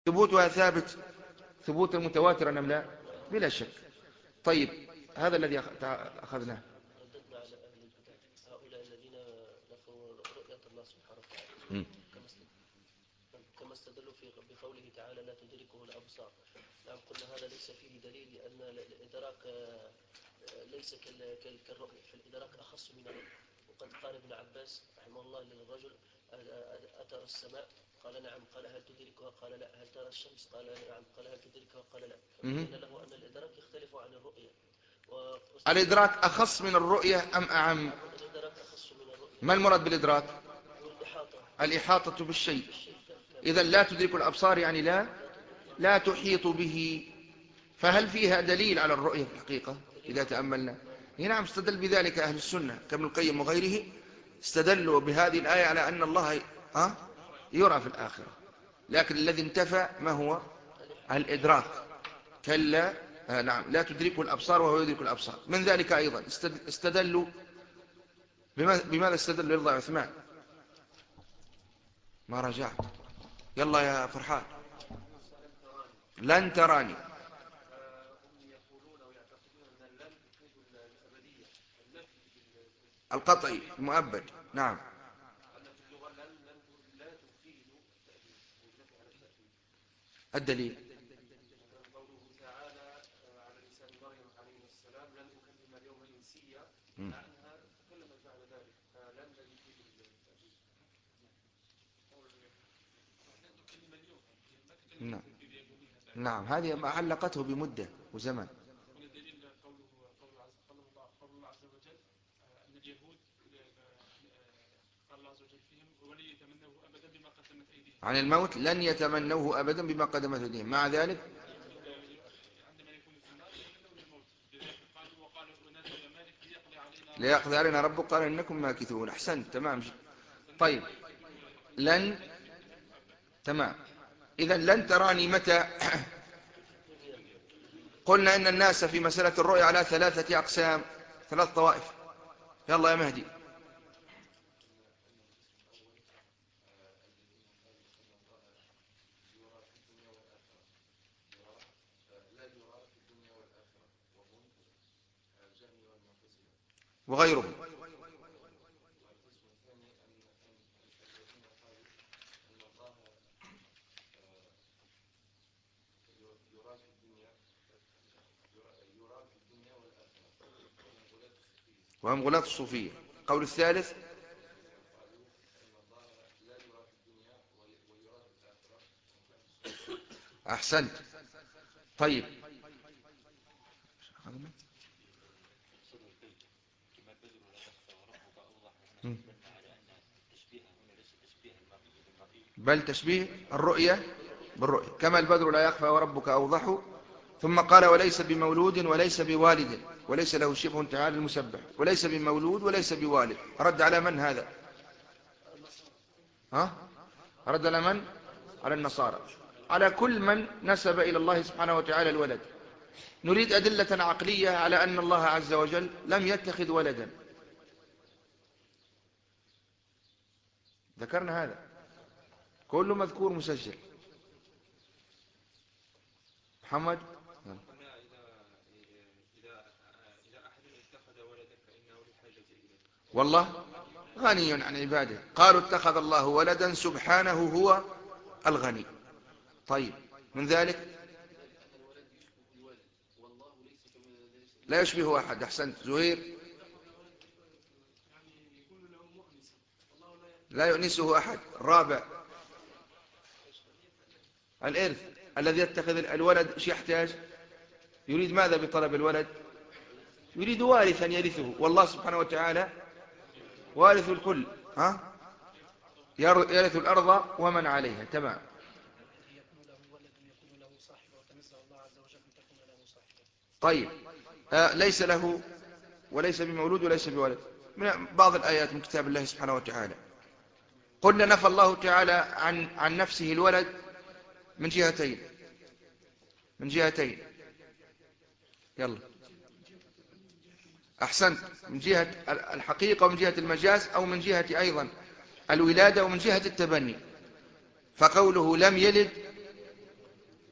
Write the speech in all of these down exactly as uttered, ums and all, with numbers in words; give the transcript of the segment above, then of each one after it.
ثبوتها ثابت ثبوت المتواتر أم لا؟ بلا شك. طيب هذا الذي أخذناه. رددنا على أهل البدع هؤلاء الذين نفوا رؤية الله سبحانه وتعالى م. كما استدلوا في بقوله تعالى لا تدركه الأبصار. نعم قلنا هذا ليس فيه دليل لأن الإدراك ليس كالرؤية، فالإدراك أخص من الرؤية. وقد قال ابن عباس رحمه الله للرجل أترى السماء؟ قال نعم. قال هل تدركها؟ قال لا. هل ترى الشمس؟ قال نعم. قال هل تدركها؟ قال لا. فبين له أن الإدراك يختلف عن الرؤية. الإدراك أخص من الرؤية أم أعم؟ الإدراك أخص من الرؤية. ما المراد بالإدراك؟ والإحاطة. الإحاطة بالشيء. إذا لا تدرك الأبصار يعني لا لا تحيط به. فهل فيها دليل على الرؤية في الحقيقة إذا تأملنا؟ نعم استدل بذلك أهل السنة كابن القيم وغيره، استدلوا بهذه الآية على أن الله يرى في الآخرة. لكن الذي انتفى ما هو؟ الإدراك. كلا نعم لا تدركه الأبصار وهو يدرك الأبصار. من ذلك أيضا استدلوا بماذا استدلوا؟ يرضى عثمان ما رجعت. يلا يا فرحان. لن تراني. القطعي المؤبد. نعم. الدليل قوله تعالى على لسان مريم عليه السلام لن أكلم اليوم إنسيا، مع أنها تكلمت بعد ذلك، فلن لا يفيد التأكيد. نعم نعم هذه ما علقته بمدة وزمن. والدليل قوله قول الله عز وجل أن اليهود قال الله عز وجل فيهم ولن يتمنوه أبدا بما قدمت أيديهم. عن الموت لن يتمنوه أبدا بما قدمت أيديهم. مع ذلك عندما يكون في النار يتمنون الموت. قالوا وقالوا ونادوا يا مالك ليقضي علينا ليقضي علينا ربك قال إنكم ماكثون. أحسنت تمام. طيب لن تمام. إذا لن تراني متى؟ قلنا إن الناس في مسألة الرؤيا على ثلاثة أقسام، ثلاث طوائف. يلا يا مهدي. وغيرهم. وهم غلاة الصوفية. قول الثالث أحسنت. طيب بل تشبيه الرؤية بالرؤية كما البدر لا يخفى وربك أوضح. ثم قال وليس بمولود وليس بوالد وليس له شبه تعالى المسبح. وليس بمولود وليس بوالد رد على من هذا؟ ها؟ رد على من؟ على النصارى. على كل من نسب إلى الله سبحانه وتعالى الولد. نريد أدلة عقلية على أن الله عز وجل لم يتخذ ولدا. ذكرنا هذا كله مذكور مسجل. محمد والله غني عن عباده. قالوا اتخذ الله ولدا سبحانه هو الغني. طيب من ذلك لا يشبه أحد. أحسنت زهير. لا يؤنسه أحد. الرابع الإرث. الذي يتخذ الولد ايش يحتاج؟ يريد ماذا بطلب الولد؟ يريد وارثا يرثه. والله سبحانه وتعالى وارث الكل. ها؟ يرث الأرض ومن عليها. تمام. طيب آه ليس له وليس بمولود وليس بولد. من بعض الآيات من كتاب الله سبحانه وتعالى. قلنا نفى الله تعالى عن عن نفسه الولد من جهتين. من جهتين يلا. أحسنت. من جهة الحقيقة ومن جهة المجاز، أو من جهة أيضا الولادة ومن جهة التبني. فقوله لم يلد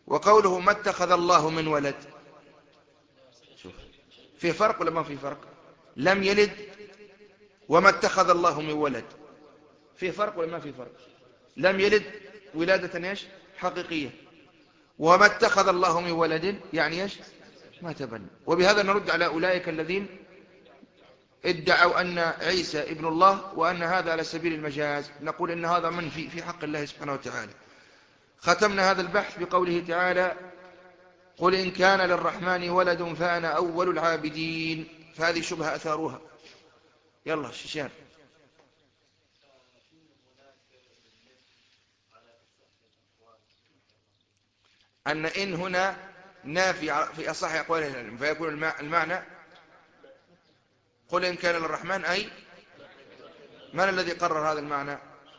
وقوله ما اتخذ الله من ولد، شوف في فرق ولا ما في فرق؟ لم يلد وما اتخذ الله من ولد، في فرق ولا ما في فرق؟ لم يلد ولادة ايش حقيقية، وما اتخذ الله من ولد يعني ايش ما تبنى. وبهذا نرد على أولئك الذين ادعوا أن عيسى ابن الله وأن هذا على سبيل المجاز، نقول إن هذا منفي في حق الله سبحانه وتعالى. ختمنا هذا البحث بقوله تعالى قل إن كان للرحمن ولد فأنا أول العابدين، فهذه شبهة أثاروها. يلا شيشان. أن إن هنا نافي في أصح أقوال العلم، فيكون المعنى قل إن كان للرحمن، أي من الذي قرر هذا المعنى؟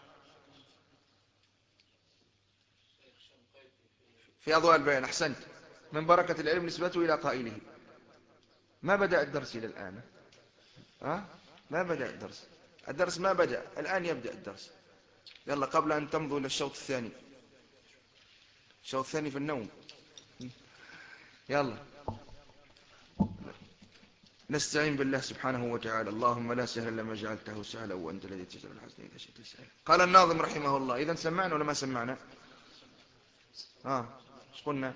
في أضواء البيان. أحسنت، من بركة العلم نسبته إلى قائله. ما بدأ الدرس إلى الآن؟ أه؟ ما بدأ الدرس، الدرس ما بدأ، الآن يبدأ الدرس. يلا قبل أن تمضوا إلى الشوط الثاني، الشوط الثاني في النوم. يلا نستعين بالله سبحانه وتعالى. اللهم لا سهل لما جعلته سهلا وأنت الذي تجعل الحزن إذا شئت سهلا. قال الناظم رحمه الله: إذا سمعنا ولا ما سمعنا؟ آه ايش قلنا؟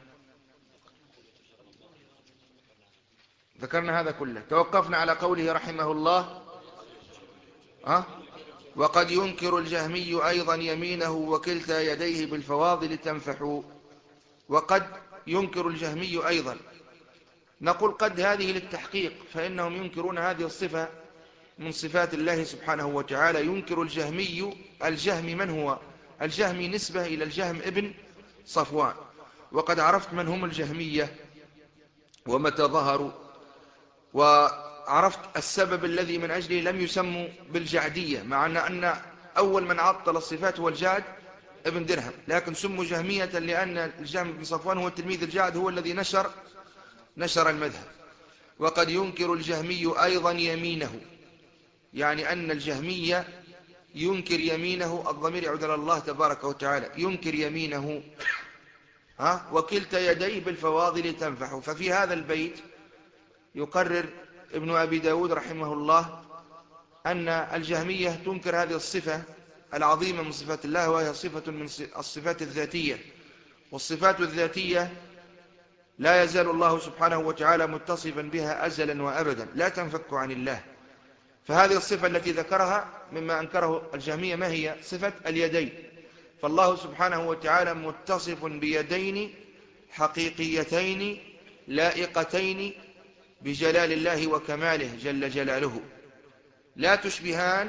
ذكرنا هذا كله. توقفنا على قوله رحمه الله آه وقد ينكر الجهمي أيضا يمينه وكلتا يديه بالفواضل تنفح. وقد ينكر الجهمي أيضا، نقول قد هذه للتحقيق، فإنهم ينكرون هذه الصفة من صفات الله سبحانه وتعالى. ينكر الجهمي، الجهم من هو؟ الجهمي نسبة إلى الجهم ابن صفوان. وقد عرفت من هم الجهمية ومتى ظهروا، وعرفت السبب الذي من أجله لم يسموا بالجعدية، مع أن أول من عطل الصفات هو الجعد ابن درهم، لكن سموا جهمية لأن الجهم بن صفوان هو تلميذ الجعد، هو الذي نشر نشر المذهب. وقد ينكر الجهمي أيضا يمينه، يعني أن الجهمية ينكر يمينه، الضمير يعود على الله تبارك وتعالى، ينكر يمينه ها وكلتا يديه بالفواضل تنفح. ففي هذا البيت يقرر ابن أبي داود رحمه الله أن الجهمية تنكر هذه الصفة العظيمة من صفات الله، وهي صفة من الصفات الذاتية. والصفات الذاتية لا يزال الله سبحانه وتعالى متصفا بها أزلا وأبدا، لا تنفك عن الله. فهذه الصفة التي ذكرها مما أنكره الجهمية ما هي؟ صفة اليدين. فالله سبحانه وتعالى متصف بيدين حقيقيتين لائقتين بجلال الله وكماله جل جلاله، لا تشبهان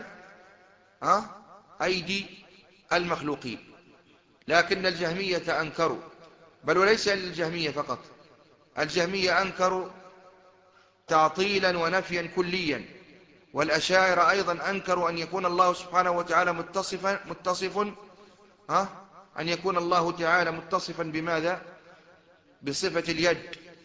أيدي المخلوقين. لكن الجهمية أنكروا، بل وليس للجهمية فقط، الجهمية أنكروا تعطيلا ونفيا كليا. والأشاعرة أيضا أنكروا أن يكون الله سبحانه وتعالى متصفا متصف ها أن يكون الله تعالى متصفا بماذا؟ بصفة اليد.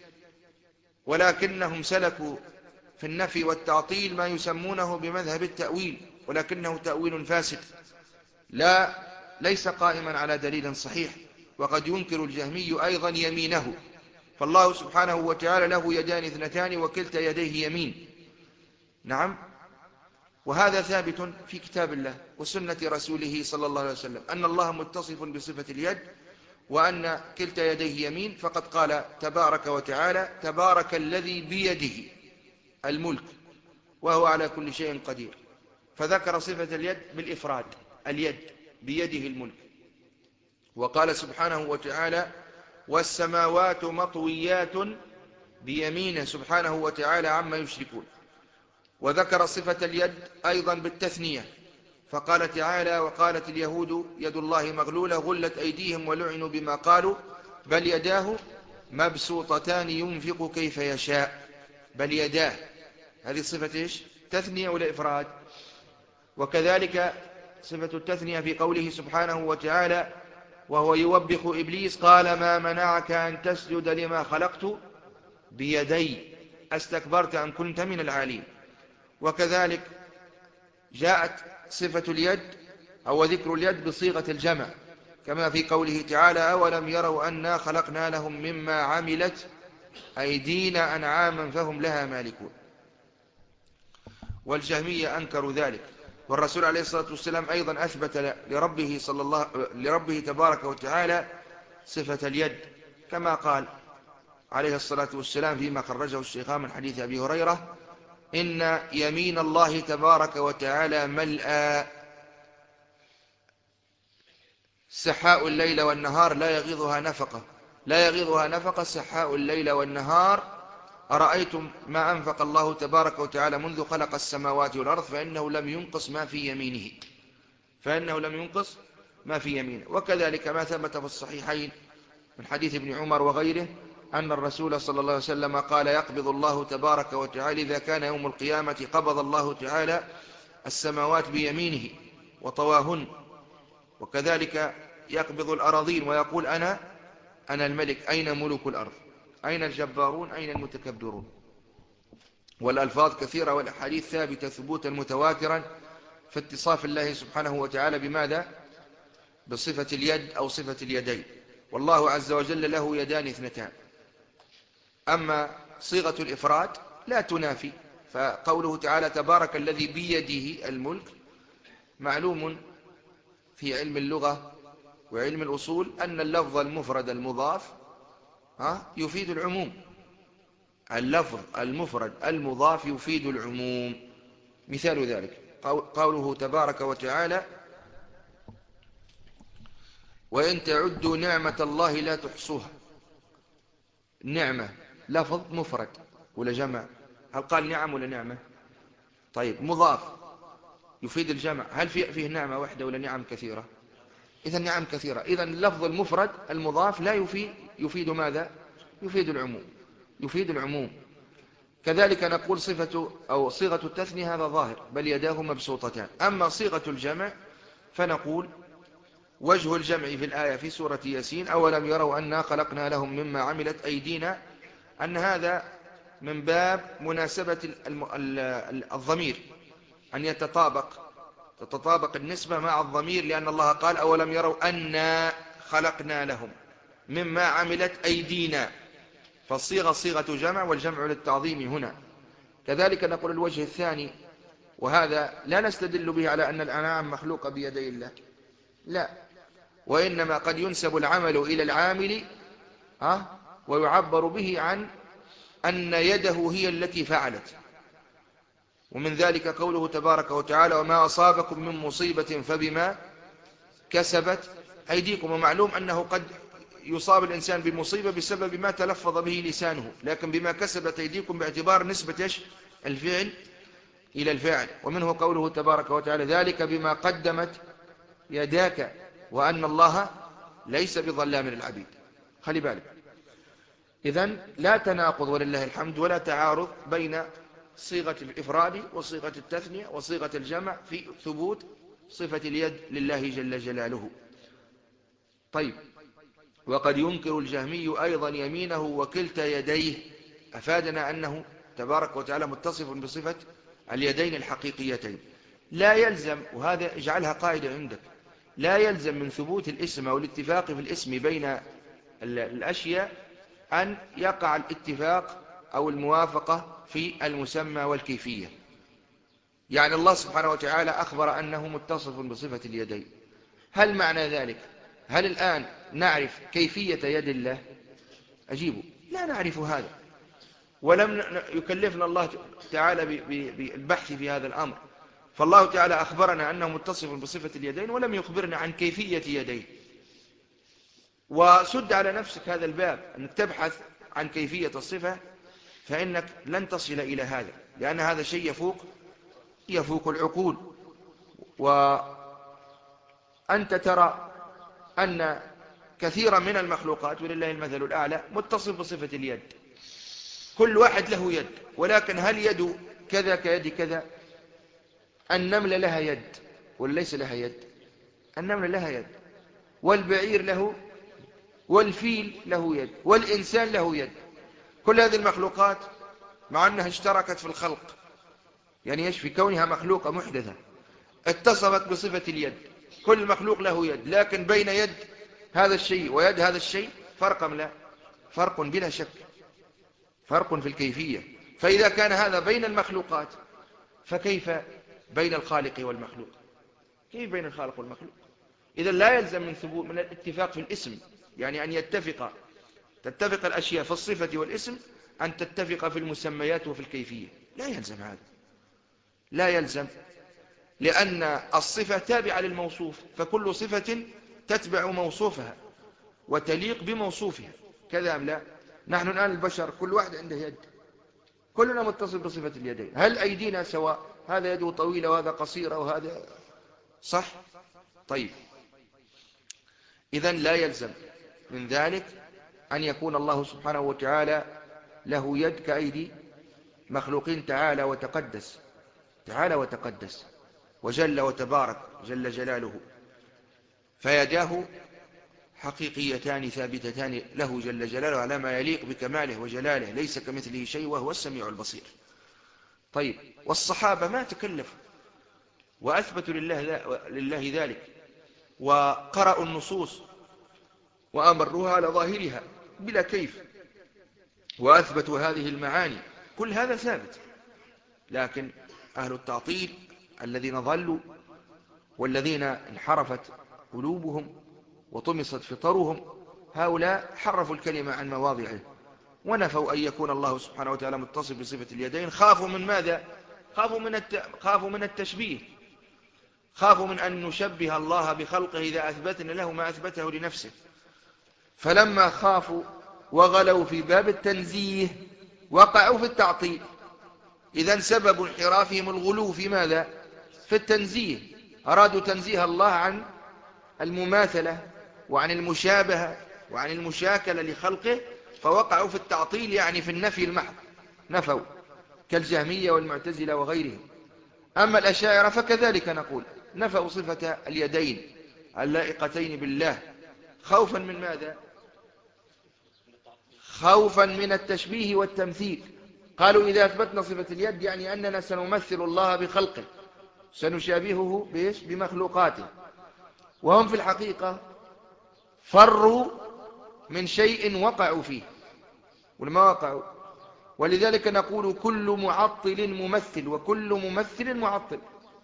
ولكنهم سلكوا في النفي والتعطيل ما يسمونه بمذهب التأويل، ولكنه تأويل فاسد لا ليس قائما على دليل صحيح. وقد ينكر الجهمي أيضا يمينه، فالله سبحانه وتعالى له يدان اثنتان وكلتا يديه يمين. نعم، وهذا ثابت في كتاب الله وسنة رسوله صلى الله عليه وسلم، أن الله متصف بصفة اليد وأن كلتا يديه يمين. فقد قال تبارك وتعالى: تبارك الذي بيده الملك وهو على كل شيء قدير. فذكر صفة اليد بالإفراد، اليد بيده الملك. وقال سبحانه وتعالى: والسماوات مطويات بيمينه سبحانه وتعالى عما يشركون. وذكر صفة اليد أيضا بالتثنية، فقال تعالى: وقالت اليهود يد الله مغلولة غلت أيديهم ولعنوا بما قالوا بل يداه مبسوطتان ينفق كيف يشاء. بل يداه، هذه صفة إيش؟ تثنية ولا إفراد؟ وكذلك صفة التثنية في قوله سبحانه وتعالى وهو يوبخ إبليس: قال ما منعك أن تسجد لما خلقت بيدي أستكبرت أم كنت من العالين. وكذلك جاءت صفة اليد أو ذكر اليد بصيغة الجمع، كما في قوله تعالى أولم يروا أنا خلقنا لهم مما عملت أيدينا أنعاما فهم لها مالكون. والجهمية أنكروا ذلك. والرسول عليه الصلاة والسلام أيضا أثبت لربه, صلى الله لربه تبارك وتعالى صفة اليد، كما قال عليه الصلاة والسلام فيما خرجه الشيخان من حديث أبي هريرة إن يمين الله تبارك وتعالى ملأى سحاء الليل والنهار لا يغيضها نفقة لا يغيضها نفقة سحاء الليل والنهار أرأيتم ما أنفق الله تبارك وتعالى منذ خلق السماوات والأرض فإنه لم ينقص ما في يمينه فإنه لم ينقص ما في يمينه. وكذلك ما ثبت في الصحيحين من حديث ابن عمر وغيره أن الرسول صلى الله عليه وسلم قال يقبض الله تبارك وتعالى إذا كان يوم القيامة قبض الله تعالى السماوات بيمينه وطواهن، وكذلك يقبض الأراضين ويقول أنا أنا الملك أين ملوك الأرض أين الجبارون أين المتكبرون. والألفاظ كثيرة والأحاديث ثابتة ثبوتا متواترا في اتصاف الله سبحانه وتعالى بماذا؟ بصفة اليد أو صفة اليدين. والله عز وجل له يدان اثنتان. أما صيغة الإفراد لا تنافي، فقوله تعالى تبارك الذي بيده الملك معلوم في علم اللغة وعلم الأصول أن اللفظ المفرد المضاف يفيد العموم. اللفظ المفرد المضاف يفيد العموم. مثال ذلك قوله تبارك وتعالى وإن تعدوا نعمة الله لا تحصوها. نعمة لفظ مفرد ولا جمع؟ هل قال نعم ولا نعمة؟ طيب مضاف يفيد الجمع، هل فيه نعمة واحدة ولا نعم كثيرة؟ إذا نعم كثيرة. إذا اللفظ المفرد المضاف لا يفيد يفيد ماذا؟ يفيد العموم يفيد العموم. كذلك نقول صفة أو صيغة التثنية هذا ظاهر بل يداه مبسوطتان. أما صيغة الجمع فنقول وجه الجمع في الآية في سورة ياسين أولم يروا أنا خلقنا لهم مما عملت أيدينا أن هذا من باب مناسبة الضمير أن يتطابق تتطابق النسبة مع الضمير، لأن الله قال أولم يروا أنا خلقنا لهم مما عملت أيدينا، فالصيغة صيغة جمع والجمع للتعظيم هنا. كذلك نقول الوجه الثاني وهذا لا نستدل به على أن الأنعام مخلوقة بيدي الله، لا، وإنما قد ينسب العمل إلى العامل ها ويعبر به عن أن يده هي التي فعلت. ومن ذلك قوله تبارك وتعالى وما أصابكم من مصيبة فبما كسبت أيديكم. ومعلوم أنه قد يصاب الإنسان بمصيبة بسبب ما تلفظ به لسانه، لكن بما كسبت أيديكم باعتبار نسبة الفعل إلى الفاعل. ومنه قوله تبارك وتعالى ذلك بما قدمت يداك وأن الله ليس بظلام للعبيد. خلي بالك، إذن لا تناقض ولله الحمد ولا تعارض بين صيغة الإفراد وصيغة التثنية وصيغة الجمع في ثبوت صفة اليد لله جل جلاله. طيب، وقد ينكر الجهمي أيضا يمينه وكلتا يديه، أفادنا أنه تبارك وتعالى متصف بصفة اليدين الحقيقيتين. لا يلزم، وهذا اجعلها قاعدة عندك، لا يلزم من ثبوت الاسم أو الاتفاق في الاسم بين الأشياء أن يقع الاتفاق أو الموافقة في المسمى والكيفية. يعني الله سبحانه وتعالى أخبر أنه متصف بصفة اليدين، هل معنى ذلك هل الآن نعرف كيفية يد الله؟ أجيبه لا نعرف هذا، ولم يكلفنا الله تعالى بالبحث في هذا الأمر. فالله تعالى أخبرنا أنه متصف بصفة اليدين ولم يخبرنا عن كيفية يديه. وسد على نفسك هذا الباب أنك تبحث عن كيفية الصفة، فإنك لن تصل إلى هذا، لأن هذا شيء يفوق يفوق العقول. وأنت ترى أن كثيرا من المخلوقات ولله المثل الأعلى متصف بصفة اليد، كل واحد له يد، ولكن هل يد كذا كيد كذا؟ النملة لها يد ولا ليس لها يد؟ النملة لها يد، والبعير له، والفيل له يد، والإنسان له يد. كل هذه المخلوقات مع أنها اشتركت في الخلق، يعني ايش، في كونها مخلوقة محدثة، اتصفت بصفة اليد. كل مخلوق له يد، لكن بين يد هذا الشيء ويد هذا الشيء فرق أم لا؟ فرق بلا شك، فرق في الكيفية. فإذا كان هذا بين المخلوقات فكيف بين الخالق والمخلوق؟ كيف بين الخالق والمخلوق؟ إذا لا يلزم من ثبوت من الاتفاق في الاسم، يعني أن يتفق تتفق الأشياء في الصفة والاسم، أن تتفق في المسميات وفي الكيفية. لا يلزم هذا، لا يلزم، لأن الصفة تابعة للموصوف، فكل صفة تتبع موصوفها وتليق بموصوفها، كذا أم لا؟ نحن الآن البشر كل واحد عنده يد، كلنا متصل بصفة اليدين. هل أيدينا سواء؟ هذا يده طويلة وهذا قصيرة وهذا صح؟ طيب، إذن لا يلزم من ذلك أن يكون الله سبحانه وتعالى له يد كأيدي مخلوقين. تعالى وتقدس، تعالى وتقدس وجل وتبارك جل جلاله، فيداه حقيقيتان ثابتتان له جل جلاله على ما يليق بكماله وجلاله، ليس كمثله شيء وهو السميع البصير. طيب، والصحابة ما تكلفوا وأثبتوا لله, لله ذلك، وقرأوا النصوص وأمروها على ظاهرها بلا كيف، وأثبتوا هذه المعاني، كل هذا ثابت. لكن أهل التعطيل الذين ضلوا والذين انحرفت قلوبهم وطمست فطرهم، هؤلاء حرفوا الكلمة عن مواضعه، ونفوا أن يكون الله سبحانه وتعالى متصف بصفة اليدين. خافوا من ماذا؟ خافوا من الت... خافوا من التشبيه، خافوا من أن نشبه الله بخلقه إذا أثبتنا له ما أثبته لنفسه. فلما خافوا وغلوا في باب التنزيه وقعوا في التعطيل. إذن سبب انحرافهم الغلو في ماذا؟ في التنزيه. أرادوا تنزيه الله عن المماثلة وعن المشابهة وعن المشاكلة لخلقه، فوقعوا في التعطيل، يعني في النفي المحض، نفوا كالجهمية والمعتزلة وغيرهم. أما الأشاعرة فكذلك نقول، نفوا صفة اليدين اللائقتين بالله، خوفا من ماذا؟ خوفا من التشبيه والتمثيل. قالوا إذا أثبتنا صفة اليد يعني أننا سنمثل الله بخلقه، سنشابهه بإيش؟ بمخلوقاته. وهم في الحقيقة فروا من شيء وقعوا فيه ولما وقعوا. ولذلك نقول كل معطل ممثل وكل ممثل معطل.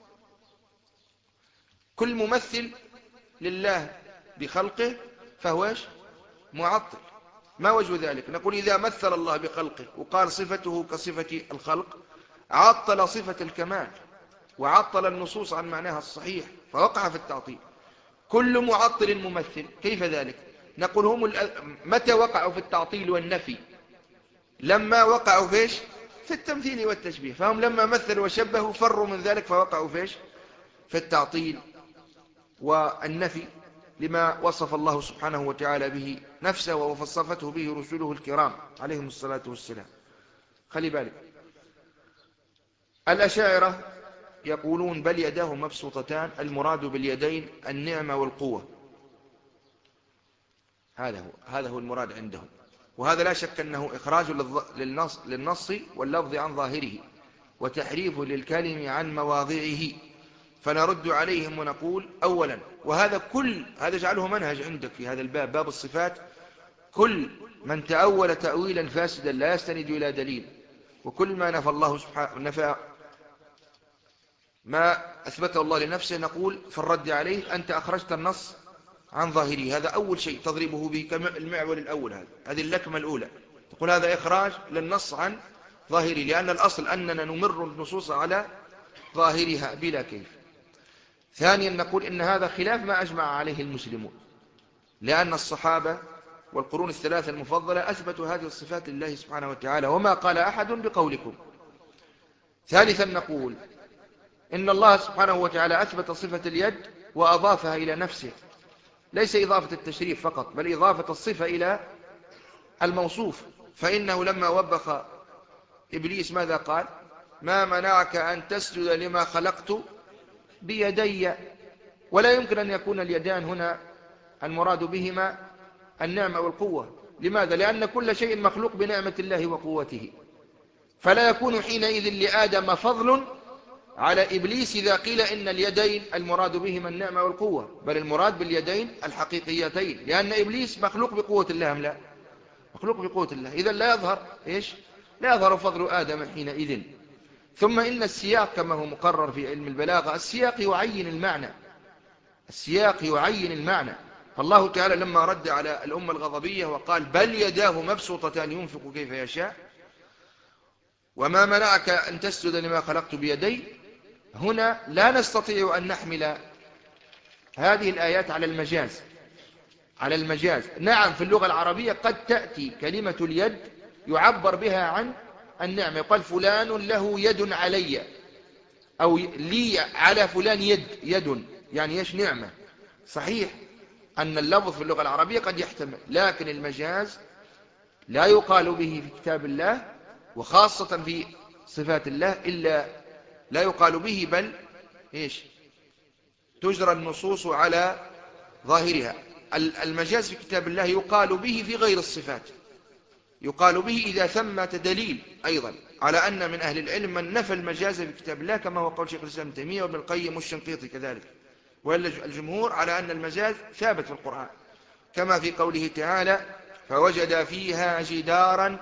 كل ممثل لله بخلقه فهو معطل. ما وجه ذلك؟ نقول إذا مثل الله بخلقه وقال صفته كصفة الخلق، عطل صفة الكمال وعطل النصوص عن معناها الصحيح، فوقع في التعطيل. كل معطل ممثل، كيف ذلك؟ نقول هم متى وقعوا في التعطيل والنفي؟ لما وقعوا فيش؟ في التمثيل والتشبيه. فهم لما مثلوا وشبهوا فروا من ذلك، فوقعوا فيش؟ في التعطيل والنفي لما وصف الله سبحانه وتعالى به نفسه ووصفته به رسوله الكرام عليهم الصلاة والسلام. خلي بالك، الأشاعرة يقولون بل يداه مبسوطتان، المراد باليدين النعمة والقوة. هذا هو هذا هو المراد عندهم، وهذا لا شك أنه إخراج للنص, للنص واللفظ عن ظاهره وتحريف للكلم عن مواضعه. فنرد عليهم ونقول أولا، وهذا كل هذا جعله منهج عندك في هذا الباب، باب الصفات، كل من تأول تأويلا فاسدا لا يستند إلى دليل، وكل ما نفى الله سبحانه نفى ما أثبته الله لنفسه، نقول في الرد عليه أنت أخرجت النص عن ظاهره. هذا أول شيء تضربه به كالمعول الأول، هذا هذه اللكمة الأولى، تقول هذا إخراج للنص عن ظاهره، لأن الأصل أننا نمر النصوص على ظاهرها بلا كيف. ثانيا نقول إن هذا خلاف ما أجمع عليه المسلمون، لأن الصحابة والقرون الثلاثة المفضلة أثبتوا هذه الصفات لله سبحانه وتعالى، وما قال أحد بقولكم. ثالثا نقول إن الله سبحانه وتعالى أثبت صفة اليد وأضافها إلى نفسه، ليس إضافة التشريف فقط، بل إضافة الصفة إلى الموصوف. فإنه لما وبخ إبليس ماذا قال؟ ما منعك أن تسجد لما خلقت بيدي. ولا يمكن أن يكون اليدان هنا المراد بهما النعمة والقوة. لماذا؟ لأن كل شيء مخلوق بنعمة الله وقوته، فلا يكون حينئذ لآدم فضل على إبليس إذا قيل إن اليدين المراد بهما النعمة والقوة، بل المراد باليدين الحقيقيتين، لأن إبليس مخلوق بقوة الله أم لا؟ مخلوق بقوة الله، إذا لا يظهر إيش؟ لا يظهر فضل آدم حينئذ. ثم إن السياق كما هو مقرر في علم البلاغة، السياق يعين المعنى، السياق يعين المعنى. فالله تعالى لما رد على الأمة الغضبية وقال بل يداه مبسوطتان ينفق كيف يشاء وما منعك أن تسجد لما خلقت بيدي، هنا لا نستطيع أن نحمل هذه الآيات على المجاز، على المجاز. نعم في اللغة العربية قد تأتي كلمة اليد يعبر بها عن النعمة، يقال فلان له يد علي، أو لي على فلان يد، يد يعني إيش؟ نعمة. صحيح أن اللفظ في اللغة العربية قد يحتمل، لكن المجاز لا يقال به في كتاب الله، وخاصة في صفات الله إلا لا يقال به، بل إيش؟ تجرى النصوص على ظاهرها. المجاز في كتاب الله يقال به في غير الصفات، يقال به إذا ثمة دليل أيضا على أن من أهل العلم من نفى المجاز في كتاب الله، كما هو قول شيخ الإسلام ابن تيمية وابن القيم والشنقيطي كذلك، وإلا الجمهور على أن المجاز ثابت في القرآن، كما في قوله تعالى فوجد فيها جدارا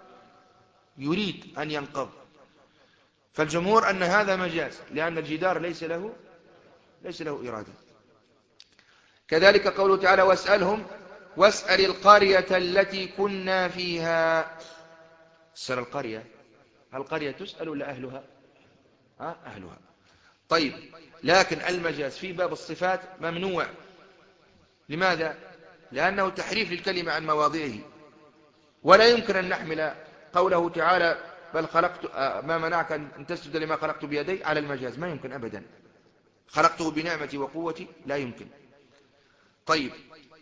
يريد أن ينقض، فالجمهور أن هذا مجاز لأن الجدار ليس له ليس له إرادة. كذلك قوله تعالى واسألهم واسأل القرية التي كنا فيها. اسأل القرية، هل القرية تسأل ولا أهلها؟ ها أهلها. طيب، لكن المجاز في باب الصفات ممنوع. لماذا؟ لأنه تحريف للكلمة عن مواضعه، ولا يمكن أن نحمل قوله تعالى بل خلقت ما منعك أن تسجد لما خلقت بيدي على المجاز، ما يمكن أبدا. خلقته بنعمتي وقوتي، لا يمكن. طيب،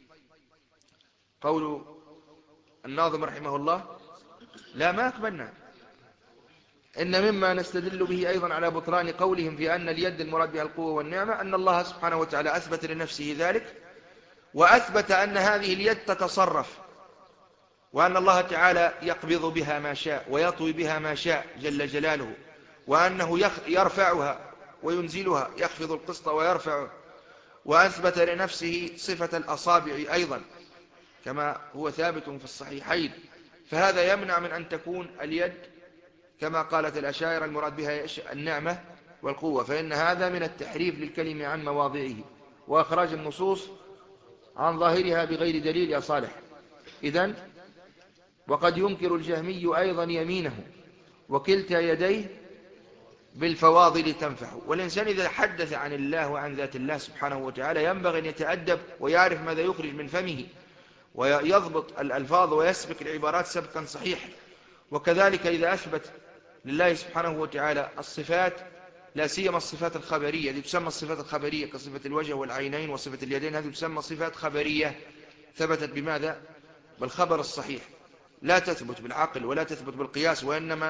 قول الناظم رحمه الله، لا ما أكملنا. إن مما نستدل به أيضا على بطلان قولهم في أن اليد المراد بها القوة والنعمة أن الله سبحانه وتعالى أثبت لنفسه ذلك، وأثبت أن هذه اليد تتصرف، وأن الله تعالى يقبض بها ما شاء ويطوي بها ما شاء جل جلاله، وأنه يرفعها وينزلها، يخفض القسط ويرفعه. وأثبت لنفسه صفة الأصابع أيضا كما هو ثابت في الصحيحين، فهذا يمنع من أن تكون اليد كما قالت الأشاعرة المراد بها النعمة والقوة، فإن هذا من التحريف للكلمة عن مواضعه وأخراج النصوص عن ظاهرها بغير دليل يا صالح. إذن وقد ينكر الجهمي أيضا يمينه وكلتا يديه بالفواضل تنفح. والإنسان إذا حدث عن الله وعن ذات الله سبحانه وتعالى ينبغي أن يتأدب ويعرف ماذا يخرج من فمه، ويضبط الألفاظ ويسبق العبارات سبقا صحيحا. وكذلك إذا أثبت لله سبحانه وتعالى الصفات، لا سيما الصفات الخبرية، هذه تسمى الصفات الخبرية كصفة الوجه والعينين وصفة اليدين، هذه تسمى صفات خبرية ثبتت بماذا؟ بالخبر الصحيح، لا تثبت بالعقل ولا تثبت بالقياس، وإنما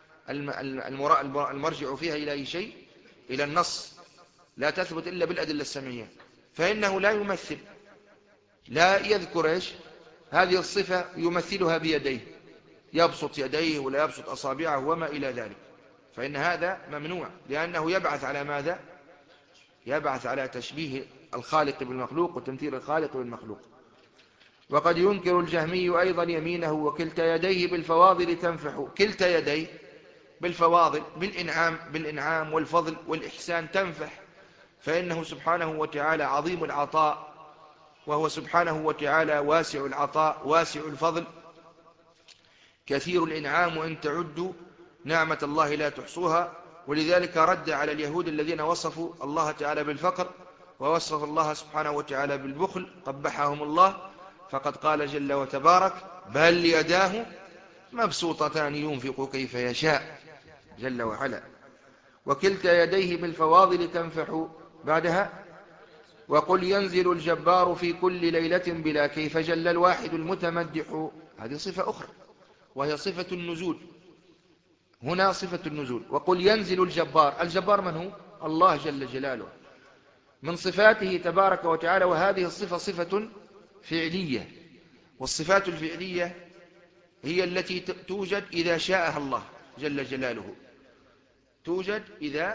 المرجع فيها إلى أي شيء؟ إلى النص، لا تثبت إلا بالأدلة السمعية. فإنه لا يمثل، لا يذكر إيش؟ هذه الصفة يمثلها بيديه، يبسط يديه ولا يبسط أصابعه وما إلى ذلك، فإن هذا ممنوع، لأنه يبعث على ماذا؟ يبعث على تشبيه الخالق بالمخلوق وتمثيل الخالق بالمخلوق. وقد ينكر الجهمي أيضا يمينه وكلتا يديه بالفواضل تنفح. كلتا يديه بالفواضل، بالإنعام، بالإنعام والفضل والإحسان تنفح، فإنه سبحانه وتعالى عظيم العطاء، وهو سبحانه وتعالى واسع العطاء واسع الفضل كثير الإنعام، وإن تعدوا نعمة الله لا تحصوها. ولذلك رد على اليهود الذين وصفوا الله تعالى بالفقر ووصف الله سبحانه وتعالى بالبخل، قبحهم الله، فقد قال جل وتبارك بل يداه مبسوطتان ينفق كيف يشاء جل وعلا. وكلتا يديه بالفواضل تنفح. بعدها وقل ينزل الجبار في كل ليلة بلا كيف جل الواحد المتمدح. هذه صفة أخرى وهي صفة النزول، هنا صفة النزول. وقل ينزل الجبار، الجبار من هو؟ الله جل جلاله، من صفاته تبارك وتعالى، وهذه الصفة صفة فعلية، والصفات الفعلية هي التي توجد إذا شاءها الله جل جلاله، توجد إذا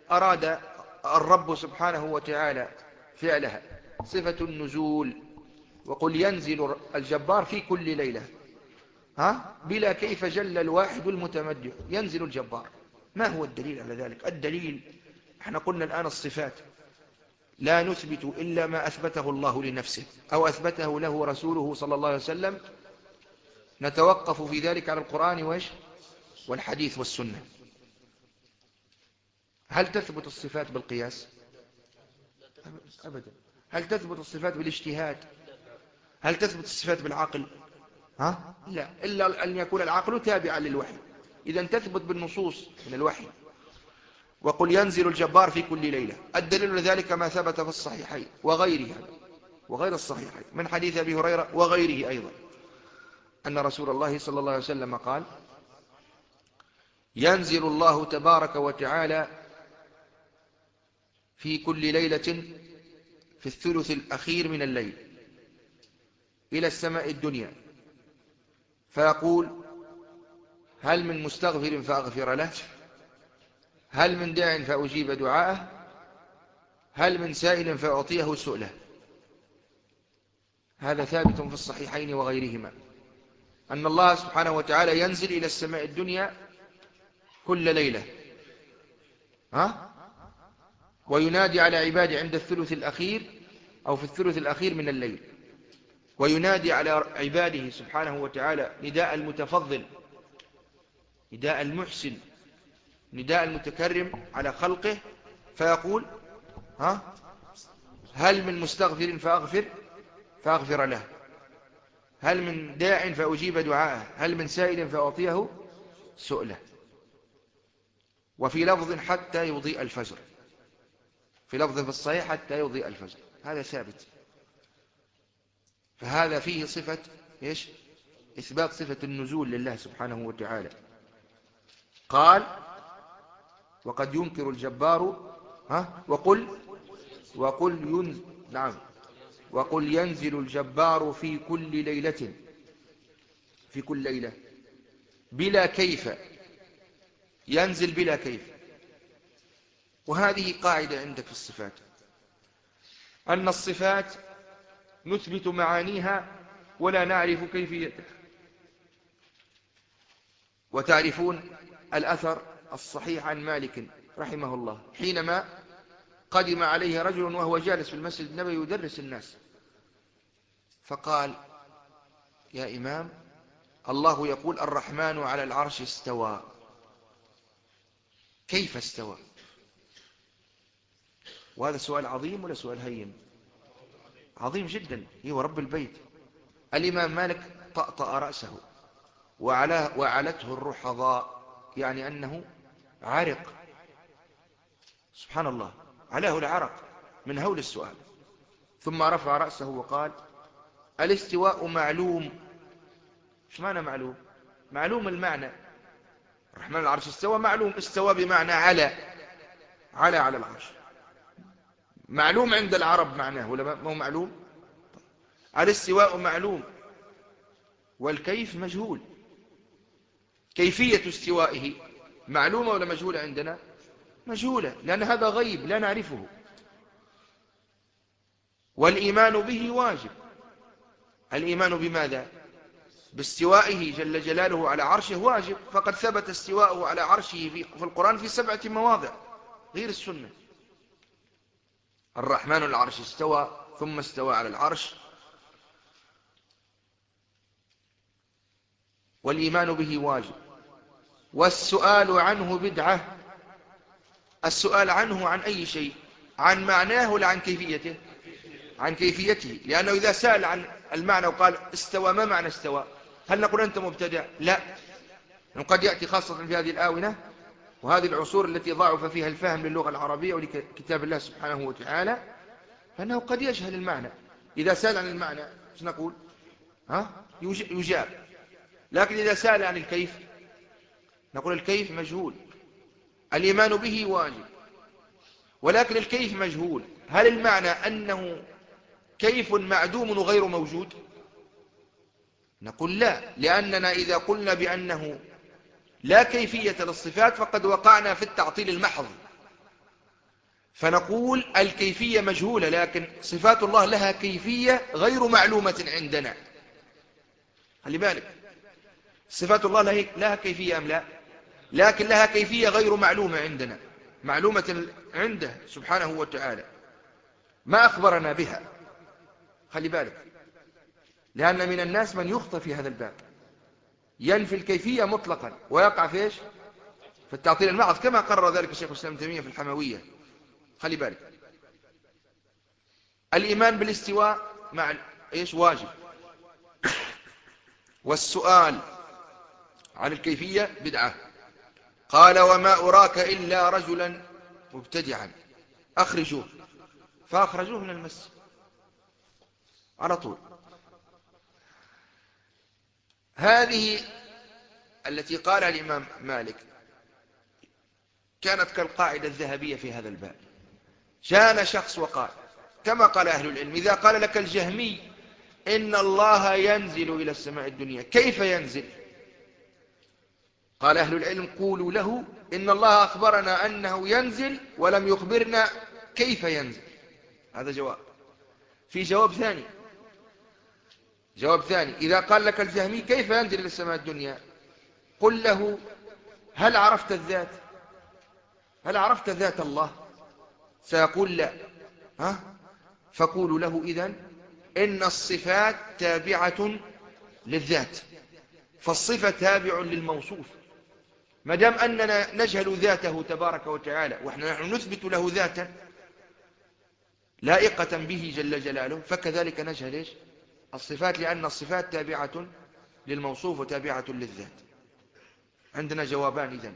أراد الرب سبحانه وتعالى فعلها صفة النزول، وقل ينزل الجبار في كل ليلة، ها بلا كيف جل الواحد المتمدح، ينزل الجبار. ما هو الدليل على ذلك؟ الدليل احنا قلنا الآن الصفات لا نثبت إلا ما أثبته الله لنفسه أو أثبته له رسوله صلى الله عليه وسلم، نتوقف في ذلك على القرآن وإيش والحديث والسنة. هل تثبت الصفات بالقياس؟ أبدا. هل تثبت الصفات بالاجتهاد؟ هل تثبت الصفات بالعقل؟ ها؟ لا، إلا أن يكون العقل تابعا للوحي. إذا تثبت بالنصوص من الوحي. وقل ينزل الجبار في كل ليلة. الدليل لذلك ما ثبت في الصحيحين وغيرها وغير الصحيحين من حديث أبي هريرة وغيره أيضا، أن رسول الله صلى الله عليه وسلم قال: ينزل الله تبارك وتعالى في كل ليلة في الثلث الأخير من الليل إلى السماء الدنيا فيقول: هل من مستغفر فأغفر له؟ هل من داع فأجيب دعاءه؟ هل من سائل فأعطيه سؤله؟ هذا ثابت في الصحيحين وغيرهما، أن الله سبحانه وتعالى ينزل إلى السماء الدنيا كل ليلة، ها؟ وينادي على عباده عند الثلث الأخير أو في الثلث الأخير من الليل، وينادي على عباده سبحانه وتعالى نداء المتفضل، نداء المحسن، نداء المتكرم على خلقه، فيقول: ها هل من مستغفر فأغفر فأغفر له؟ هل من داع فأجيب دعاءه؟ هل من سائل فأعطيه سؤله؟ وفي لفظ حتى يضيء الفجر، في لفظ في الصحيح حتى يضيء الفجر. هذا ثابت. فهذا فيه صفة إيش؟ إثبات صفة النزول لله سبحانه وتعالى. قال: وقد ينكر الجبار، ها وقل وقل ينزل نعم وقل ينزل الجبار في كل ليلة في كل ليلة بلا كيف، ينزل بلا كيف. وهذه قاعدة عندك في الصفات، أن الصفات نثبت معانيها ولا نعرف كيفيتها. وتعرفون الأثر الصحيح عن مالك رحمه الله حينما قدم عليه رجل وهو جالس في المسجد النبوي يدرس الناس، فقال: يا إمام، الله يقول الرحمن على العرش استوى، كيف استوى؟ وهذا سؤال عظيم ولا سؤال هين؟ عظيم جدا. هو رب البيت. الإمام مالك طأطأ رأسه وعلته الرحضاء، يعني أنه عرق، سبحان الله، علاه العرق من هول السؤال. ثم رفع رأسه وقال: الاستواء معلوم. ايش معنى معلوم؟ معلوم المعنى. الرحمن على العرش استوى، معلوم. استوى بمعنى على، على على العرش، معلوم عند العرب معناه ولا ما هو معلوم؟ الاستواء معلوم والكيف مجهول. كيفية استوائه معلومة ولا مجهولة عندنا؟ مجهولة، لأن هذا غيب لا نعرفه. والإيمان به واجب. الإيمان بماذا؟ باستوائه جل جلاله على عرشه واجب، فقد ثبت استواءه على عرشه في القرآن في سبعة مواضع غير السنة. الرحمن على العرش استوى، ثم استوى على العرش. والإيمان به واجب. والسؤال عنه بدعة. السؤال عنه عن أي شيء؟ عن معناه ولا عن كيفيته؟ عن كيفيته، لأنه إذا سأل عن المعنى وقال استوى، ما معنى استوى؟ هل نقول أنت مبتدع؟ لا. قد يأتي خاصة في هذه الآونة وهذه العصور التي ضعف فيها الفهم للغة العربية ولكتاب الله سبحانه وتعالى، فأنه قد يجهل المعنى. إذا سأل عن المعنى ايش نقول؟ ها يجاب. لكن إذا سأل عن الكيف نقول الكيف مجهول. الإيمان به واجب، ولكن الكيف مجهول. هل المعنى أنه كيف معدوم وغير موجود؟ نقول لا، لأننا إذا قلنا بأنه لا كيفية للصفات فقد وقعنا في التعطيل المحض. فنقول الكيفية مجهولة، لكن صفات الله لها كيفية غير معلومة عندنا. خلي بالك، صفات الله لها كيفية أم لا؟ لكن لها كيفية غير معلومة عندنا، معلومة عنده سبحانه وتعالى ما أخبرنا بها. خلي بالك، لأن من الناس من يخطئ في هذا الباب، ينفي الكيفية مطلقا ويقع في إيش؟ في التعطيل المعظ، كما قرر ذلك الشيخ الإسلام ابن تيمية في الحموية. خلي بالك، الإيمان بالاستواء مع إيش؟ واجب، والسؤال عن الكيفية بدعة. قال وما أراك إلا رجلا مبتدعا أخرجوه، فأخرجوه من المسجد على طول. هذه التي قالها الإمام مالك كانت كالقاعدة الذهبية في هذا الباب. جاءنا شخص وقال كما قال أهل العلم: إذا قال لك الجهمي إن الله ينزل إلى السماء الدنيا، كيف ينزل؟ قال أهل العلم: قولوا له إن الله أخبرنا أنه ينزل ولم يخبرنا كيف ينزل. هذا جواب. في جواب ثاني، جواب ثاني: إذا قال لك الجهمي كيف ينزل إلى السماء الدنيا، قل له: هل عرفت الذات؟ هل عرفت ذات الله؟ سيقول لا. ها؟ فقولوا له إذن إن الصفات تابعة للذات، فالصفة تابع للموصوف. ما دام أننا نجهل ذاته تبارك وتعالى ونحن نثبت له ذاتا لائقة به جل جلاله، فكذلك نجهل إيش؟ الصفات، لأن الصفات تابعة للموصوف وتابعة للذات. عندنا جوابان إذن: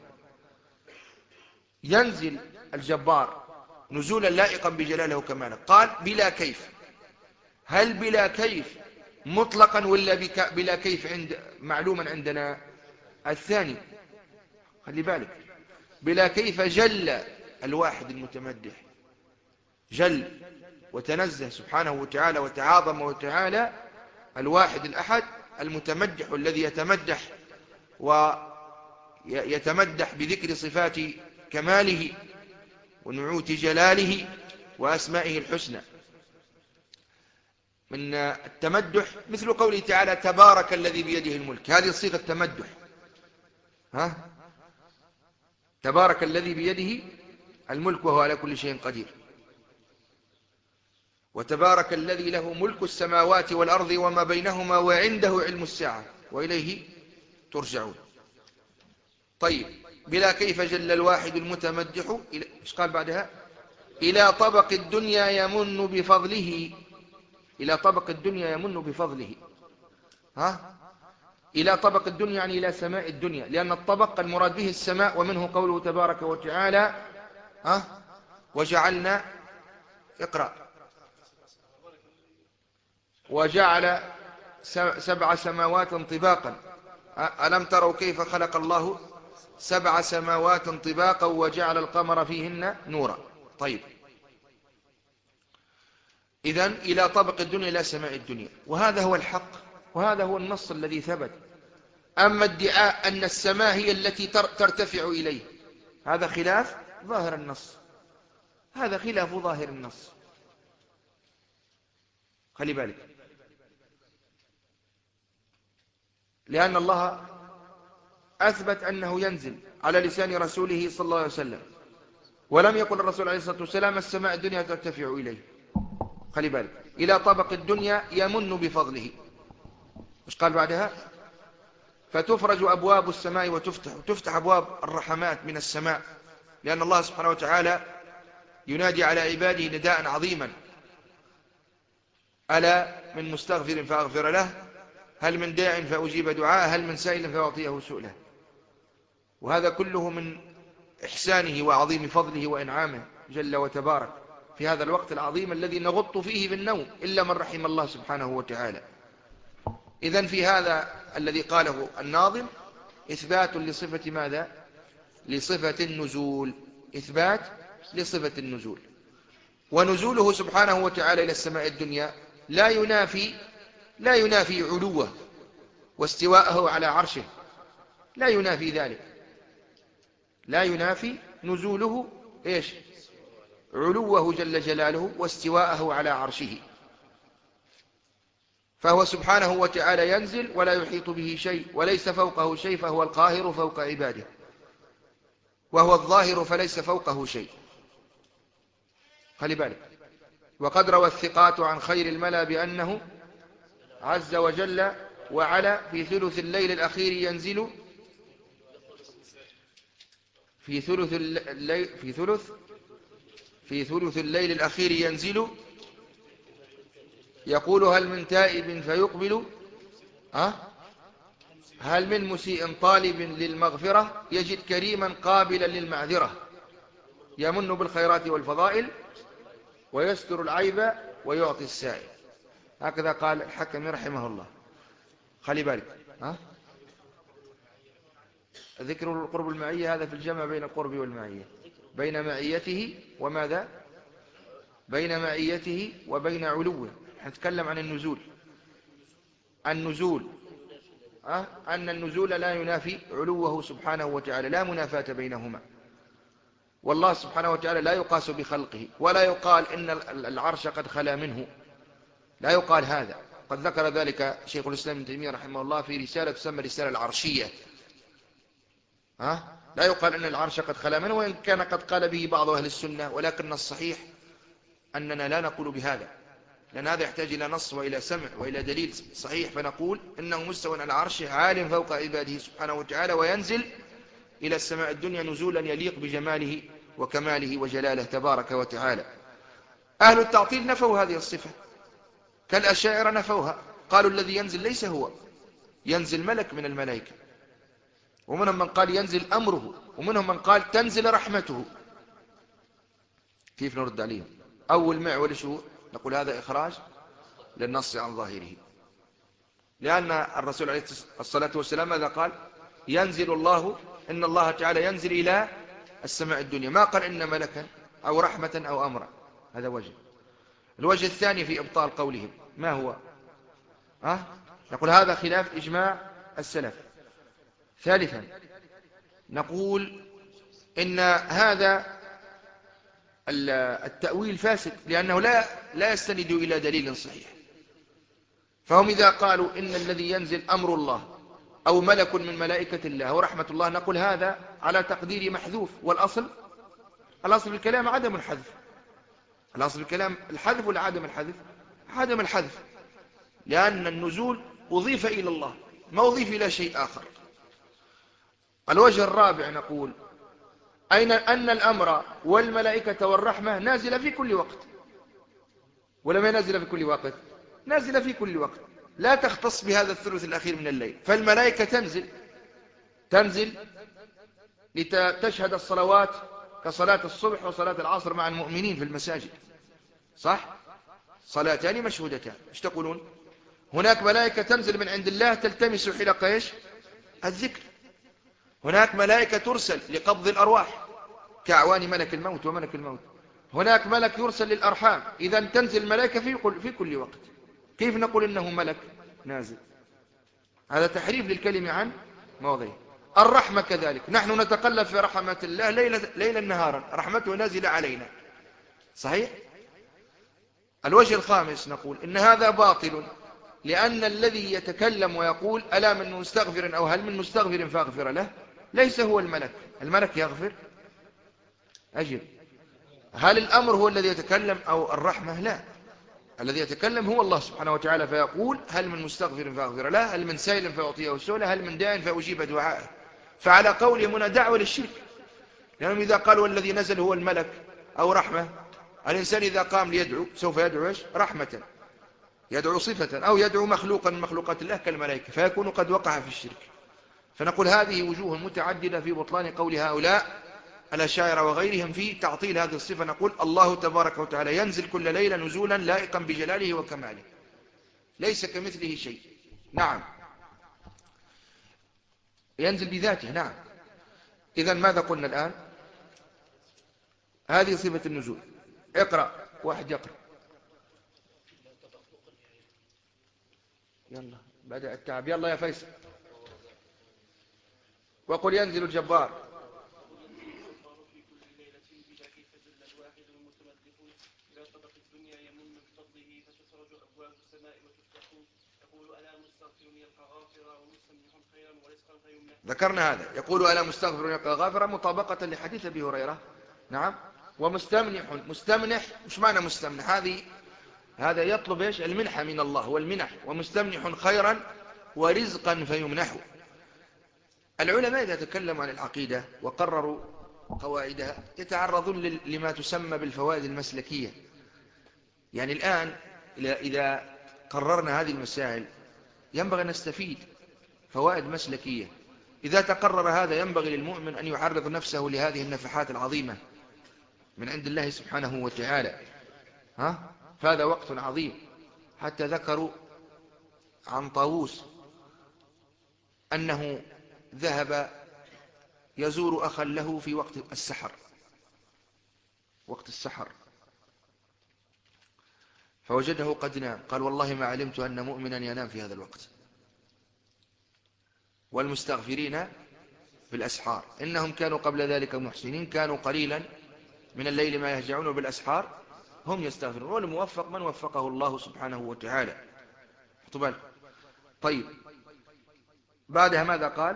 ينزل الجبار نزولا لائقا بجلاله وكماله. قال بلا كيف. هل بلا كيف مطلقا ولا بلا كيف عند معلوما عندنا؟ الثاني. خلي بالك، بلا كيف جل الواحد المتمدح، جل وتنزه سبحانه وتعالى وتعاظم وتعالى الواحد الأحد المتمدح، الذي يتمدح ويتمدح بذكر صفات كماله ونعوت جلاله وأسمائه الحسنى. من التمدح مثل قوله تعالى: تبارك الذي بيده الملك، هذه صيغة تمدح. ها؟ تبارك الذي بيده الملك وهو على كل شيء قدير. وتبارك الذي له ملك السماوات والأرض وما بينهما وعنده علم الساعة وإليه ترجعون. طيب، بلا كيف جل الواحد المتمدح. إيش قال بعدها؟ إلى طبق الدنيا يمن بفضله. إلى طبق الدنيا يمن بفضله. ها؟ إلى طبق الدنيا يعني إلى سماء الدنيا، لأن الطبق المراد به السماء، ومنه قوله تبارك وتعالى: ها؟ وجعلنا، اقرأ: وجعل سبع سماوات طباقا. ألم تروا كيف خلق الله سبع سماوات طباقا وجعل القمر فيهن نورا. طيب، إذن إلى طبق الدنيا إلى سماء الدنيا، وهذا هو الحق، وهذا هو النص الذي ثبت. أما ادعاء أن السماء هي التي ترتفع إليه، هذا خلاف ظاهر النص، هذا خلاف ظاهر النص. خلي بالك، لأن الله أثبت أنه ينزل على لسان رسوله صلى الله عليه وسلم، ولم يقل الرسول عليه الصلاة والسلام السماء الدنيا ترتفع إليه. خلي بالك، إلى طبق الدنيا يمن بفضله. مش قال بعدها: فتفرج أبواب السماء وتفتح، وتفتح أبواب الرحمات من السماء، لأن الله سبحانه وتعالى ينادي على عباده نداء عظيما: ألا من مستغفر فأغفر له، هل من داع فأجيب دعاءه، هل من سائل فأعطيه سؤله. وهذا كله من إحسانه وعظيم فضله وإنعامه جل وتبارك في هذا الوقت العظيم الذي نغط فيه بالنوم إلا من رحم الله سبحانه وتعالى. إذن في هذا الذي قاله الناظم إثبات لصفة ماذا؟ لصفة النزول، إثبات لصفة النزول. ونزوله سبحانه وتعالى إلى السماء الدنيا لا ينافي لا ينافي علوه واستواءه على عرشه، لا ينافي ذلك، لا ينافي نزوله إيش؟ علوه جل جلاله واستواءه على عرشه، فهو سبحانه وتعالى ينزل ولا يحيط به شيء، وليس فوقه شيء، فهو القاهر فوق عباده، وهو الظاهر فليس فوقه شيء. خلي بالك. وقد روى الثقات عن خير الملا بأنه عز وجل وعلا في ثلث الليل الأخير ينزل في ثلث الليل في ثلث في ثلث الليل الأخير ينزل يقول: هل من تائب فيقبل، أه؟ هل من مسيء طالب للمغفرة، يجد كريما قابلا للمعذرة، يمن بالخيرات والفضائل ويستر العيب ويعطي السائل. هكذا قال الحكم رحمه الله. خلي بالك. أه؟ ذكر القرب المعية هذا في الجمع بين القرب والمعية، بين معيته وماذا؟ بين معيته وبين علوه. نتكلم عن النزول. النزول أه؟ أن النزول لا ينافي علوه سبحانه وتعالى، لا منافاة بينهما. والله سبحانه وتعالى لا يقاس بخلقه، ولا يقال إن العرش قد خلا منه، لا يقال هذا. قد ذكر ذلك شيخ الإسلام ابن تيمية رحمه الله في رسالة تسمى رسالة العرشية. ها؟ لا يقال أن العرش قد خلا منه، وإن كان قد قال به بعض أهل السنة، ولكن الصحيح أننا لا نقول بهذا، لأن هذا يحتاج إلى نص وإلى سمع وإلى دليل صحيح. فنقول إنه مستوى على العرش عال فوق عباده سبحانه وتعالى، وينزل إلى السماء الدنيا نزولا يليق بجماله وكماله وجلاله تبارك وتعالى. أهل التعطيل نفوا هذه الصفة، كالأشاعرة نفوها، قالوا الذي ينزل ليس هو، ينزل ملك من الملائكة. ومنهم من قال ينزل أمره، ومنهم من قال تنزل رحمته. كيف نرد عليهم؟ أول معول شو نقول؟ هذا إخراج للنص عن ظاهره، لأن الرسول عليه الصلاة والسلام ماذا قال؟ ينزل الله، إن الله تعالى ينزل إلى السماء الدنيا، ما قال إن ملكا أو رحمة أو أمرا. هذا وجه. الوجه الثاني في إبطال قولهم ما هو؟ أه؟ نقول هذا خلاف إجماع السلف. ثالثا نقول إن هذا التأويل فاسد، لأنه لا لا يستند إلى دليل صحيح. فهم إذا قالوا إن الذي ينزل أمر الله أو ملك من ملائكة الله ورحمة الله، نقول هذا على تقدير محذوف، والأصل الأصل في الكلام عدم الحذف. الأصل في الكلام الحذف ولا عدم الحذف؟ عدم الحذف، لأن النزول أضيف إلى الله، ما أضيف إلى شيء آخر. الوجه الرابع نقول أين أن الأمر والملائكة والرحمة نازلة في كل وقت، ولما نازلة في كل وقت؟ نازلة في كل وقت، لا تختص بهذا الثلث الأخير من الليل. فالملائكة تنزل تنزل لتشهد الصلوات كصلاة الصبح وصلاة العصر مع المؤمنين في المساجد، صح؟ صلاتان مشهودتان. ايش تقولون؟ هناك ملائكة تنزل من عند الله تلتمس حلق ايش؟ الذكر. هناك ملائكة ترسل لقبض الأرواح كأعوان ملك الموت وملك الموت. هناك ملك يرسل للأرحام. إذا تنزل الملائكة في في كل وقت. كيف نقول إنه ملك نازل؟ هذا تحريف للكلمة عن مواضعه. الرحمة كذلك، نحن نتقلب في رحمة الله ليلا, ليلا نهارا، رحمته نازلة علينا، صحيح؟ الوجه الخامس نقول إن هذا باطل، لأن الذي يتكلم ويقول ألا من مستغفر أو هل من مستغفر فاغفر له، ليس هو الملك. الملك يغفر؟ أجل. هل الأمر هو الذي يتكلم أو الرحمة؟ لا، الذي يتكلم هو الله سبحانه وتعالى، فيقول هل من مستغفر فاغفر له، هل من سائل فأعطيه سؤله، هل من داع فأجيب دعاءه. فعلى قولهم هنا دعوة للشرك، لأنهم إذا قالوا الذي نزل هو الملك أو رحمة، الإنسان إذا قام ليدعو سوف يدعو إيش؟ رحمة، يدعو صفة، أو يدعو مخلوقا من مخلوقات الله كالملائكة، فيكون قد وقع في الشرك. فنقول هذه وجوه متعددة في بطلان قول هؤلاء الأشاعرة وغيرهم في تعطيل هذه الصفة. نقول الله تبارك وتعالى ينزل كل ليلة نزولا لائقا بجلاله وكماله، ليس كمثله شيء. نعم، ينزل بذاته. نعم. إذن ماذا قلنا الآن؟ هذه صفة النزول. اقرأ، واحد يقرأ. يلا بدأ التعب، يلا يا فيصل. وقل ينزل الجبار. ذكرنا هذا. يقول ألا مستغفر يلقى غافرا مطابقة لحديث أبي هريرة. نعم. ومستمنح، مستمنح مش معنى مستمنح؟ هذه هذا يطلب إيش؟ المنحة من الله والمنح. ومستمنح خيرا ورزقا فيمنحه. العلماء إذا تكلموا عن العقيدة وقرروا قواعدها يتعرضون لما تسمى بالفوائد المسلكية. يعني الآن إذا قررنا هذه المسائل ينبغي أن نستفيد فوائد مسلكية. إذا تقرر هذا ينبغي للمؤمن أن يعرض نفسه لهذه النفحات العظيمة من عند الله سبحانه وتعالى. ها؟ فهذا وقت عظيم. حتى ذكروا عن طاووس أنه ذهب يزور أخا له في وقت السحر، وقت السحر، فوجده قد نام. قال والله ما علمت أن مؤمنا ينام في هذا الوقت. والمستغفرين بالأسحار إنهم كانوا قبل ذلك محسنين كانوا قليلا من الليل ما يهجعون بالأسحار هم يستغفرون. والموفق من وفقه الله سبحانه وتعالى. طيب بعدها ماذا قال؟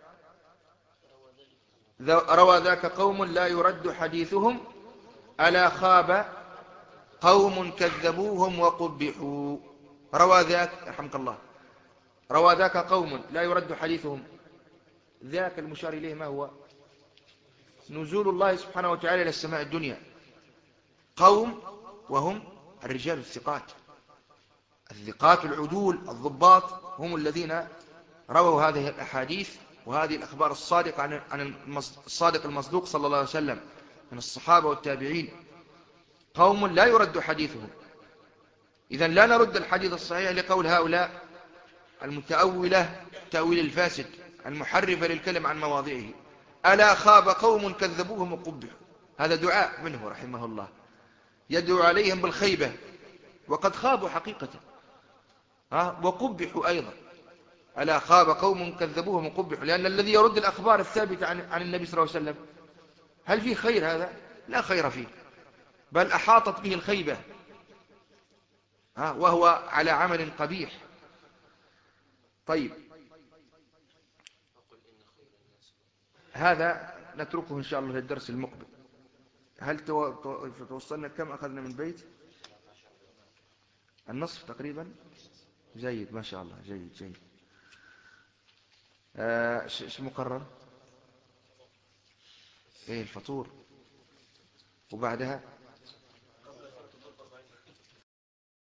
روى ذاك قوم لا يرد حديثهم ألا خاب قوم كذبوهم وقبحوا. روى ذاك رحمك الله، روى ذاك قوم لا يرد حديثهم. ذاك المشار إليه ما هو؟ نزول الله سبحانه وتعالى إلى السماء الدنيا. قوم وهم الرجال الثقات، الثقات العدول الضباط، هم الذين رووا هذه الأحاديث وهذه الأخبار الصادقة عن الصادق المصدوق صلى الله عليه وسلم من الصحابة والتابعين. قوم لا يرد حديثهم. إذن لا نرد الحديث الصحيح لقول هؤلاء المتأولة تأويل الفاسد المحرفة للكلم عن مواضعه. ألا خاب قوم كذبوهم وقبحوا. هذا دعاء منه رحمه الله، يدعو عليهم بالخيبة وقد خابوا حقيقة. ها؟ وقبحوا أيضا. ألا خاب قوم كذبوهم وقبحوا، لأن الذي يرد الأخبار الثابتة عن, عن النبي صلى الله عليه وسلم هل فيه خير؟ هذا لا خير فيه، بل أحاطت به الخيبة. ها؟ وهو على عمل قبيح. طيب هذا نتركه إن شاء الله للدرس المقبل. هل توصلنا كم أخذنا من بيت؟ النصف تقريبا. جيد ما شاء الله، جيد جيد. آه ايش مقرر؟ ايه الفطور وبعدها